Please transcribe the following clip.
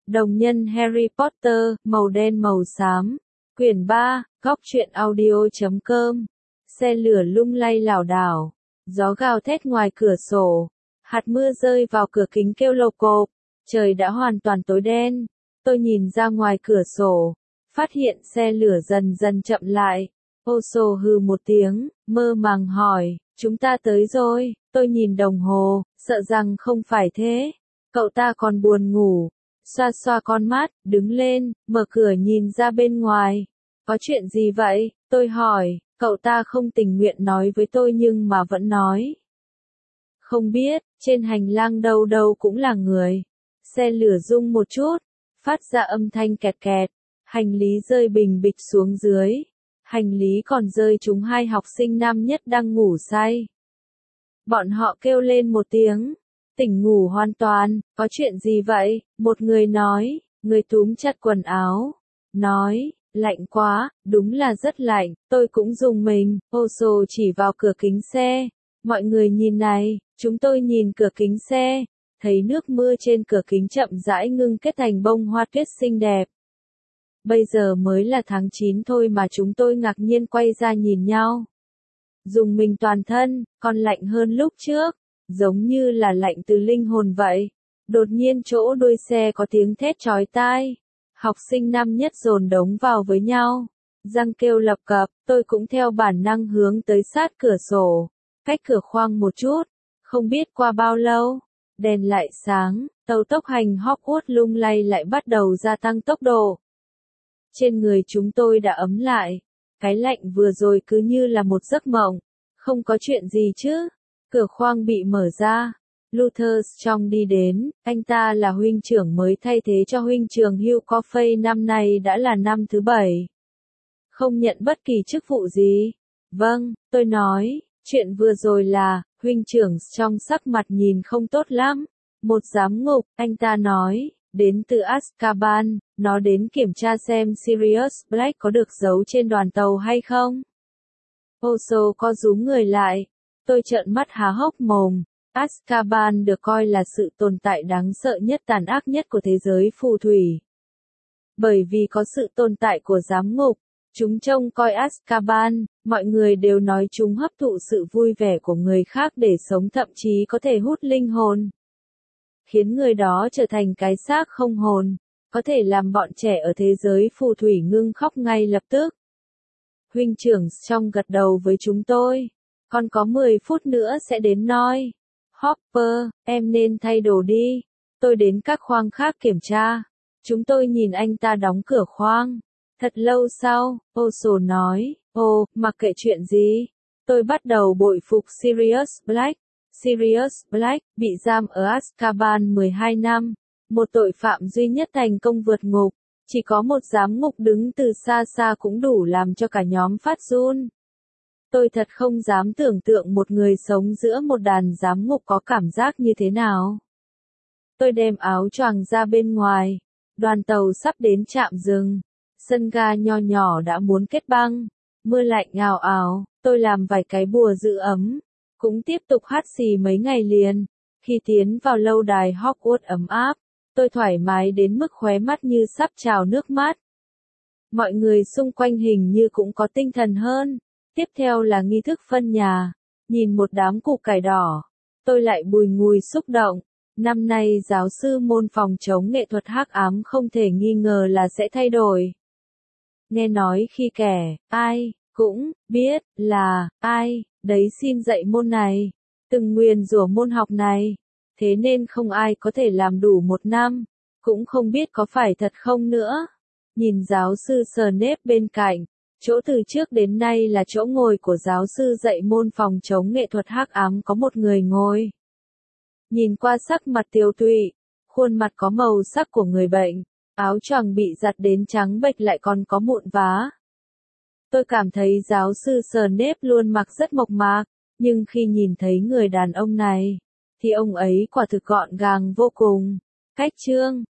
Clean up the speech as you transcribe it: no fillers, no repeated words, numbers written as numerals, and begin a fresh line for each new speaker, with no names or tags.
Đồng nhân Harry Potter, màu đen màu xám. Quyển 3, góc truyện audio.com. Xe lửa lung lay lảo đảo. Gió gào thét ngoài cửa sổ. Hạt mưa rơi vào cửa kính kêu lộc cộp. Trời đã hoàn toàn tối đen. Tôi nhìn ra ngoài cửa sổ. Phát hiện xe lửa dần dần chậm lại. Oso hừ một tiếng, mơ màng hỏi, chúng ta tới rồi. Tôi nhìn đồng hồ, sợ rằng không phải thế. Cậu ta còn buồn ngủ. Xoa xoa con mắt, đứng lên, mở cửa nhìn ra bên ngoài. Có chuyện gì vậy? Tôi hỏi, cậu ta không tình nguyện nói với tôi nhưng mà vẫn nói. Không biết, trên hành lang đâu đâu cũng là người. Xe lửa rung một chút, phát ra âm thanh kẹt kẹt. Hành lý rơi bình bịch xuống dưới. Hành lý còn rơi trúng hai học sinh năm nhất đang ngủ say. Bọn họ kêu lên một tiếng. Tỉnh ngủ hoàn toàn, có chuyện gì vậy? Một người nói, người túm chặt quần áo. Nói, lạnh quá, đúng là rất lạnh, tôi cũng rùng mình. Oso chỉ vào cửa kính xe. Mọi người nhìn này, chúng tôi nhìn cửa kính xe. Thấy nước mưa trên cửa kính chậm rãi ngưng kết thành bông hoa tuyết xinh đẹp. Bây giờ mới là tháng 9 thôi mà chúng tôi ngạc nhiên quay ra nhìn nhau. Dùng mình toàn thân, còn lạnh hơn lúc trước. Giống như là lạnh từ linh hồn vậy. Đột nhiên chỗ đuôi xe có tiếng thét chói tai. Học sinh năm nhất dồn đống vào với nhau. Răng kêu lập cập, tôi cũng theo bản năng hướng tới sát cửa sổ. Cách cửa khoang một chút. Không biết qua bao lâu. Đèn lại sáng, tàu tốc hành Hogwarts lung lay lại bắt đầu gia tăng tốc độ. Trên người chúng tôi đã ấm lại. Cái lạnh vừa rồi cứ như là một giấc mộng. Không có chuyện gì chứ. Cửa khoang bị mở ra. Luther Strong đi đến, anh ta là huynh trưởng mới thay thế cho huynh trưởng Hugh Coffey, năm nay đã là năm thứ 7. Không nhận bất kỳ chức vụ gì. Vâng, tôi nói, chuyện vừa rồi là, huynh trưởng Strong sắc mặt nhìn không tốt lắm. Một giám ngục, anh ta nói, đến từ Azkaban, nó đến kiểm tra xem Sirius Black có được giấu trên đoàn tàu hay không. Oso co rúm người lại. Tôi trợn mắt há hốc mồm. Azkaban được coi là sự tồn tại đáng sợ nhất, tàn ác nhất của thế giới phù thủy. Bởi vì có sự tồn tại của giám ngục, chúng trông coi Azkaban, mọi người đều nói chúng hấp thụ sự vui vẻ của người khác để sống, thậm chí có thể hút linh hồn. Khiến người đó trở thành cái xác không hồn, có thể làm bọn trẻ ở thế giới phù thủy ngưng khóc ngay lập tức. Huynh trưởng trong gật đầu với chúng tôi. Còn có 10 phút nữa sẽ đến Noi. Hopper, em nên thay đồ đi. Tôi đến các khoang khác kiểm tra. Chúng tôi nhìn anh ta đóng cửa khoang. Thật lâu sau, Oso nói, mặc kệ chuyện gì. Tôi bắt đầu bội phục Sirius Black. Sirius Black, bị giam ở Azkaban 12 năm. Một tội phạm duy nhất thành công vượt ngục. Chỉ có một giám ngục đứng từ xa xa cũng đủ làm cho cả nhóm phát run. Tôi thật không dám tưởng tượng một người sống giữa một đàn giám ngục có cảm giác như thế nào. Tôi đem áo choàng ra bên ngoài. Đoàn tàu sắp đến trạm dừng. Sân ga nho nhỏ đã muốn kết băng. Mưa lạnh ào ào. Tôi làm vài cái bùa giữ ấm. Cũng tiếp tục hắt xì mấy ngày liền. Khi tiến vào lâu đài Hogwarts ấm áp, tôi thoải mái đến mức khóe mắt như sắp trào nước mắt. Mọi người xung quanh hình như cũng có tinh thần hơn. Tiếp theo là nghi thức phân nhà. Nhìn một đám củ cải đỏ. Tôi lại bùi ngùi xúc động. Năm nay giáo sư môn phòng chống nghệ thuật hắc ám không thể nghi ngờ là sẽ thay đổi. Nghe nói khi kẻ, ai, cũng, biết, là, ai, đấy xin dạy môn này. Từng nguyền rủa môn học này. Thế nên không ai có thể làm đủ 1 năm. Cũng không biết có phải thật không nữa. Nhìn giáo sư Snape bên cạnh. Chỗ từ trước đến nay là chỗ ngồi của giáo sư dạy môn phòng chống nghệ thuật hắc ám có một người ngồi. Nhìn qua sắc mặt tiều tụy, khuôn mặt có màu sắc của người bệnh, áo choàng bị giặt đến trắng bệch lại còn có mụn vá. Tôi cảm thấy giáo sư Snape luôn mặc rất mộc mạc, nhưng khi nhìn thấy người đàn ông này, thì ông ấy quả thực gọn gàng vô cùng. Cách chương